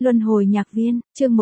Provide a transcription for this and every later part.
Luân hồi nhạc viên, chương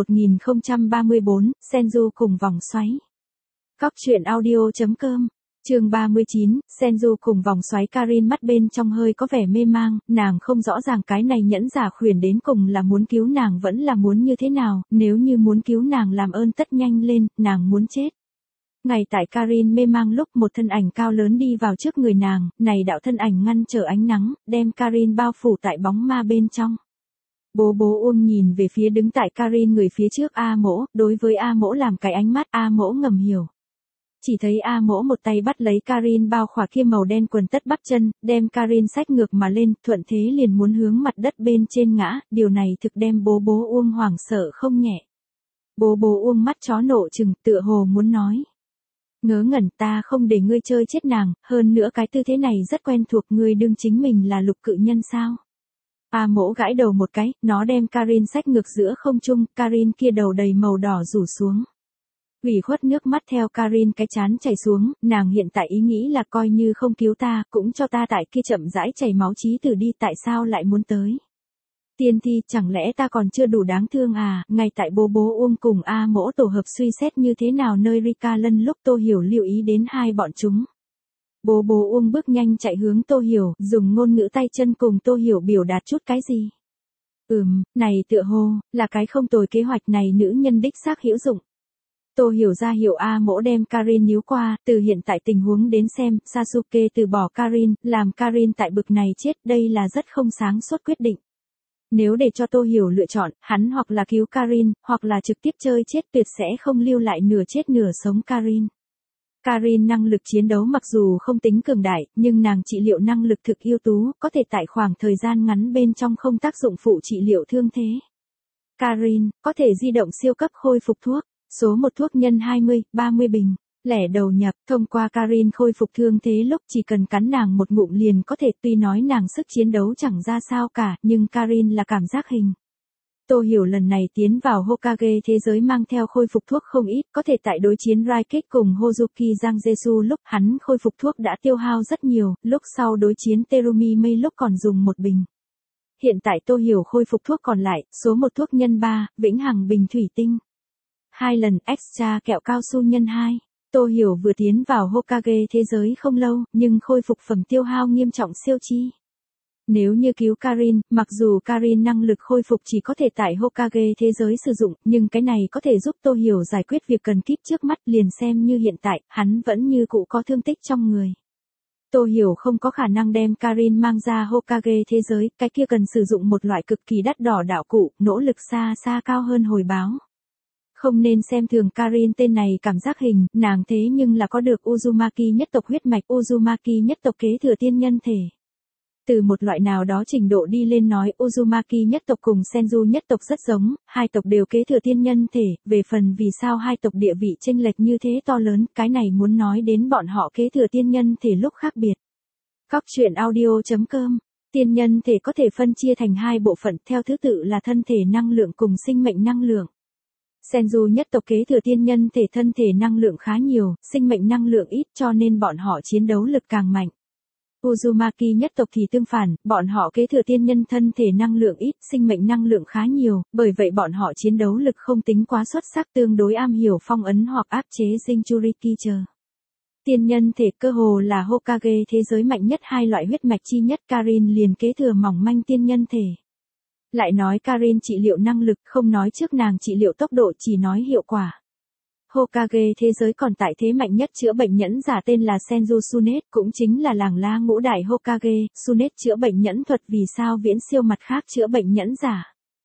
1034, Senju cùng vòng xoáy. Cóc truyện audio.com, chương 39, Senju cùng vòng xoáy. Karin mắt bên trong hơi có vẻ mê mang, nàng không rõ ràng cái này nhẫn giả khuyển đến cùng là muốn cứu nàng vẫn là muốn như thế nào, nếu như muốn cứu nàng làm ơn tất nhanh lên, nàng muốn chết. Ngay tại Karin mê mang lúc một thân ảnh cao lớn đi vào trước người nàng, này đạo thân ảnh ngăn trở ánh nắng, đem Karin bao phủ tại bóng ma bên trong. Bố Uông nhìn về phía đứng tại Karin người phía trước A Mỗ, đối với A Mỗ làm cái ánh mắt. A Mỗ ngầm hiểu. Chỉ thấy A Mỗ một tay bắt lấy Karin bao khỏa kia màu đen quần tất bắp chân, đem Karin xách ngược mà lên, thuận thế liền muốn hướng mặt đất bên trên ngã, điều này thực đem bố Uông hoảng sợ không nhẹ. Bố Uông mắt chó nộ trừng, tựa hồ muốn nói. Ngớ ngẩn, ta không để ngươi chơi chết nàng, hơn nữa cái tư thế này rất quen thuộc, ngươi đương chính mình là lục cự nhân sao? A Mỗ gãi đầu một cái, nó đem Karin xách ngược giữa không trung, Karin kia đầu đầy màu đỏ rủ xuống. Ủy khuất nước mắt theo Karin cái chán chảy xuống, nàng hiện tại ý nghĩ là coi như không cứu ta, cũng cho ta tại kia chậm rãi chảy máu chí tử đi, tại sao lại muốn tới? Tiên thi, chẳng lẽ ta còn chưa đủ đáng thương à? Ngay tại bố Uông cùng A Mỗ tổ hợp suy xét như thế nào nơi Rika Lân lúc Tô Hiểu lưu ý đến hai bọn chúng. Bố Uông bước nhanh chạy hướng Tô Hiểu, dùng ngôn ngữ tay chân cùng Tô Hiểu biểu đạt chút cái gì. Này tựa hồ, là cái không tồi kế hoạch này, nữ nhân đích xác hữu dụng. Tô Hiểu ra hiệu A Mỗ đem Karin níu qua, từ hiện tại tình huống đến xem, Sasuke từ bỏ Karin, làm Karin tại bực này chết, đây là rất không sáng suốt quyết định. Nếu để cho Tô Hiểu lựa chọn, hắn hoặc là cứu Karin, hoặc là trực tiếp chơi chết, tuyệt sẽ không lưu lại nửa chết nửa sống Karin. Karin năng lực chiến đấu mặc dù không tính cường đại, nhưng nàng trị liệu năng lực thực ưu tú, có thể tại khoảng thời gian ngắn bên trong không tác dụng phụ trị liệu thương thế. Karin, có thể di động siêu cấp khôi phục thuốc, số 1 thuốc nhân 20, 30 bình, lẻ đầu nhập, thông qua Karin khôi phục thương thế lúc chỉ cần cắn nàng một ngụm liền có thể, tuy nói nàng sức chiến đấu chẳng ra sao cả, nhưng Karin là cảm giác hình. Tô Hiểu lần này tiến vào Hokage thế giới mang theo khôi phục thuốc không ít, có thể tại đối chiến Raikage cùng Hozuki Zangetsu lúc hắn khôi phục thuốc đã tiêu hao rất nhiều, lúc sau đối chiến Terumi Mei lúc còn dùng một bình. Hiện tại Tô Hiểu khôi phục thuốc còn lại, số 1 thuốc nhân 3, vĩnh hằng bình thủy tinh. 2 lần extra kẹo cao su nhân 2. Tô Hiểu vừa tiến vào Hokage thế giới không lâu, nhưng khôi phục phẩm tiêu hao nghiêm trọng siêu chi. Nếu như cứu Karin, mặc dù Karin năng lực khôi phục chỉ có thể tại Hokage thế giới sử dụng, nhưng cái này có thể giúp Tô Hiểu giải quyết việc cần kíp trước mắt, liền xem như hiện tại, hắn vẫn như cũ có thương tích trong người. Tô Hiểu không có khả năng đem Karin mang ra Hokage thế giới, cái kia cần sử dụng một loại cực kỳ đắt đỏ đạo cụ, nỗ lực xa xa cao hơn hồi báo. Không nên xem thường Karin tên này cảm giác hình, nàng thế nhưng là có được Uzumaki nhất tộc huyết mạch, Uzumaki nhất tộc kế thừa tiên nhân thể. Từ một loại nào đó trình độ đi lên nói, Uzumaki nhất tộc cùng Senju nhất tộc rất giống, hai tộc đều kế thừa tiên nhân thể, về phần vì sao hai tộc địa vị chênh lệch như thế to lớn, cái này muốn nói đến bọn họ kế thừa tiên nhân thể lúc khác biệt. Cóc truyện audio.com, tiên nhân thể có thể phân chia thành hai bộ phận theo thứ tự là thân thể năng lượng cùng sinh mệnh năng lượng. Senju nhất tộc kế thừa tiên nhân thể, thân thể năng lượng khá nhiều, sinh mệnh năng lượng ít, cho nên bọn họ chiến đấu lực càng mạnh. Uzumaki nhất tộc thì tương phản, bọn họ kế thừa tiên nhân thân thể năng lượng ít, sinh mệnh năng lượng khá nhiều, bởi vậy bọn họ chiến đấu lực không tính quá xuất sắc, tương đối am hiểu phong ấn hoặc áp chế Jinchuriki chờ. Tiên nhân thể cơ hồ là Hokage thế giới mạnh nhất hai loại huyết mạch chi nhất, Karin liền kế thừa mỏng manh tiên nhân thể. Lại nói Karin trị liệu năng lực, không nói trước nàng trị liệu tốc độ, chỉ nói hiệu quả. Hokage thế giới còn tại thế mạnh nhất chữa bệnh nhẫn giả tên là Senju Tsunade, cũng chính là làng lá ngũ đại Hokage. Tsunade chữa bệnh nhẫn thuật vì sao viễn siêu mặt khác chữa bệnh nhẫn giả?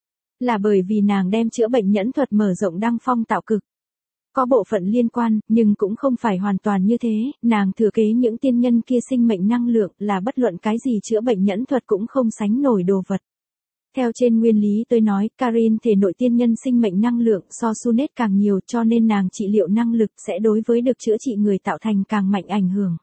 Là bởi vì nàng đem chữa bệnh nhẫn thuật mở rộng đăng phong tạo cực. Có bộ phận liên quan, nhưng cũng không phải hoàn toàn như thế, nàng thừa kế những tiên nhân kia sinh mệnh năng lượng, là bất luận cái gì chữa bệnh nhẫn thuật cũng không sánh nổi đồ vật. Theo trên nguyên lý tôi nói, Karin thể nội tiên nhân sinh mệnh năng lượng so Tsunade càng nhiều, cho nên nàng trị liệu năng lực sẽ đối với được chữa trị người tạo thành càng mạnh ảnh hưởng.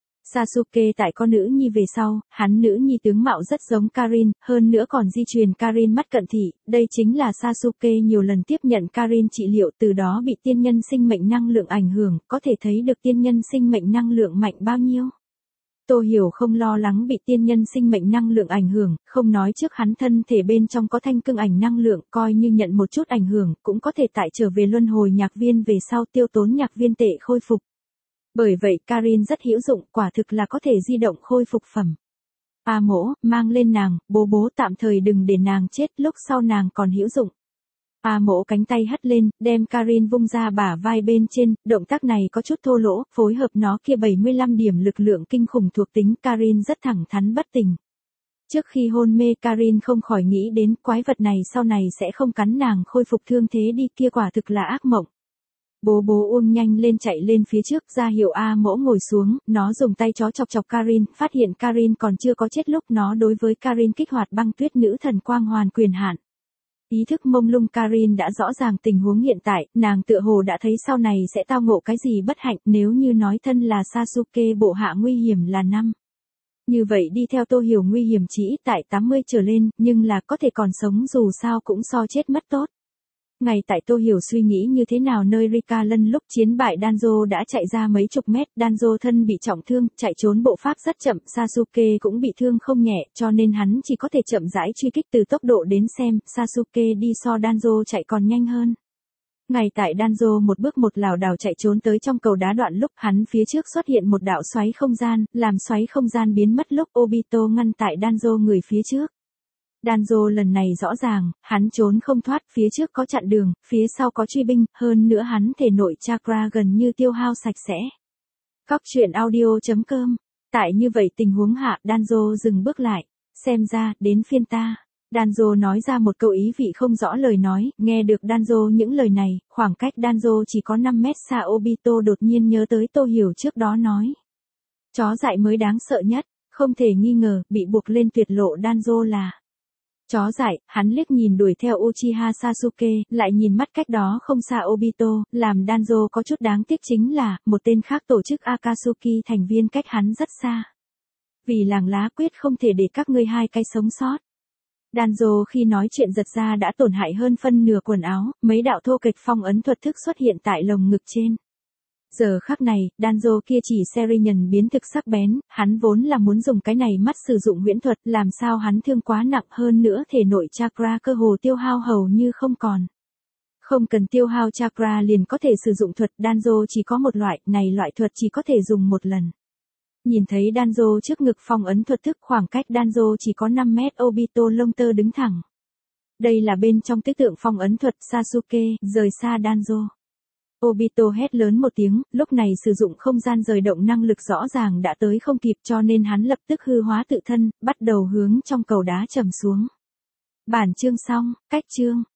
Sasuke tại có nữ nhi về sau, hắn nữ nhi tướng mạo rất giống Karin, hơn nữa còn di truyền Karin mắt cận thị, đây chính là Sasuke nhiều lần tiếp nhận Karin trị liệu, từ đó bị tiên nhân sinh mệnh năng lượng ảnh hưởng, có thể thấy được tiên nhân sinh mệnh năng lượng mạnh bao nhiêu. Tô Hiểu không lo lắng bị tiên nhân sinh mệnh năng lượng ảnh hưởng, không nói trước hắn thân thể bên trong có thanh cương ảnh năng lượng, coi như nhận một chút ảnh hưởng, cũng có thể tại trở về luân hồi nhạc viên về sau tiêu tốn nhạc viên tệ khôi phục. Bởi vậy Karin rất hữu dụng, quả thực là có thể di động khôi phục phẩm. A Mỗ, mang lên nàng, bố tạm thời đừng để nàng chết, lúc sau nàng còn hữu dụng. A Mỗ cánh tay hất lên, đem Karin vung ra bả vai bên trên, động tác này có chút thô lỗ, phối hợp nó kia 75 điểm lực lượng kinh khủng thuộc tính, Karin rất thẳng thắn bất tình. Trước khi hôn mê Karin không khỏi nghĩ đến quái vật này sau này sẽ không cắn nàng khôi phục thương thế đi, kia quả thực là ác mộng. Bố ôm nhanh lên chạy lên phía trước ra hiệu A Mỗ ngồi xuống, nó dùng tay chó chọc chọc Karin, phát hiện Karin còn chưa có chết lúc nó đối với Karin kích hoạt băng tuyết nữ thần quang hoàn quyền hạn. Ý thức mông lung Karin đã rõ ràng tình huống hiện tại, nàng tựa hồ đã thấy sau này sẽ tao ngộ cái gì bất hạnh, nếu như nói thân là Sasuke bộ hạ nguy hiểm là 5. Như vậy đi theo Tô Hiểu nguy hiểm chỉ ít tại 80 trở lên, nhưng là có thể còn sống dù sao cũng so chết mất tốt. Ngày tại Tô Hiểu suy nghĩ như thế nào nơi Rika Lân lúc chiến bại Danzo đã chạy ra mấy chục mét, Danzo thân bị trọng thương, chạy trốn bộ pháp rất chậm, Sasuke cũng bị thương không nhẹ, cho nên hắn chỉ có thể chậm rãi truy kích từ tốc độ đến xem, Sasuke đi so Danzo chạy còn nhanh hơn. Ngày tại Danzo một bước một lảo đảo chạy trốn tới trong cầu đá đoạn lúc hắn phía trước xuất hiện một đạo xoáy không gian, làm xoáy không gian biến mất lúc Obito ngăn tại Danzo người phía trước. Danzo lần này rõ ràng, hắn trốn không thoát, phía trước có chặn đường, phía sau có truy binh, hơn nữa hắn thể nội chakra gần như tiêu hao sạch sẽ. Cóc truyện audio.com. Tại như vậy tình huống hạ, Danzo dừng bước lại, xem ra, đến phiên ta. Danzo nói ra một câu ý vị không rõ lời nói, nghe được Danzo những lời này, khoảng cách Danzo chỉ có 5 mét xa Obito đột nhiên nhớ tới Tô Hiểu trước đó nói. Chó dại mới đáng sợ nhất, không thể nghi ngờ, bị buộc lên tuyệt lộ Danzo là chó dại. Hắn liếc nhìn đuổi theo Uchiha Sasuke, lại nhìn mắt cách đó không xa Obito, làm Danzo có chút đáng tiếc chính là, một tên khác tổ chức Akatsuki thành viên cách hắn rất xa. Vì làng lá quyết không thể để các ngươi hai cái sống sót. Danzo khi nói chuyện giật ra đã tổn hại hơn phân nửa quần áo, mấy đạo thô kệch phong ấn thuật thức xuất hiện tại lồng ngực trên. Giờ khắc này, Danzo kia chỉ Serinhân biến thực sắc bén, hắn vốn là muốn dùng cái này mắt sử dụng huyễn thuật, làm sao hắn thương quá nặng hơn nữa thể nội chakra cơ hồ tiêu hao hầu như không còn. Không cần tiêu hao chakra liền có thể sử dụng thuật, Danzo chỉ có một loại, này loại thuật chỉ có thể dùng một lần. Nhìn thấy Danzo trước ngực phong ấn thuật thức khoảng cách Danzo chỉ có 5 mét, Obito lông tơ đứng thẳng. Đây là bên trong tích tượng phong ấn thuật Sasuke, rời xa Danzo. Obito hét lớn một tiếng, lúc này sử dụng không gian rời động năng lực rõ ràng đã tới không kịp cho nên hắn lập tức hư hóa tự thân, bắt đầu hướng trong cầu đá trầm xuống. Bản chương xong, cách chương.